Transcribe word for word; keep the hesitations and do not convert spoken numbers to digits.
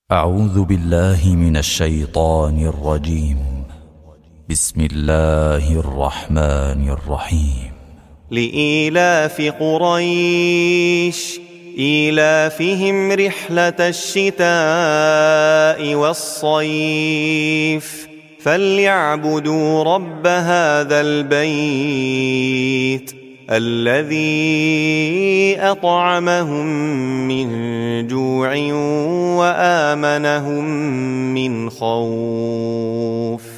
أعوذ بالله من الشيطان الرجيم. بسم الله الرحمن الرحيم. لإيلاف قريش إيلافهم رحلة الشتاء والصيف فليعبدوا رب هذا البيت الذي أطعمهم من جوع وآمنهم من خوف.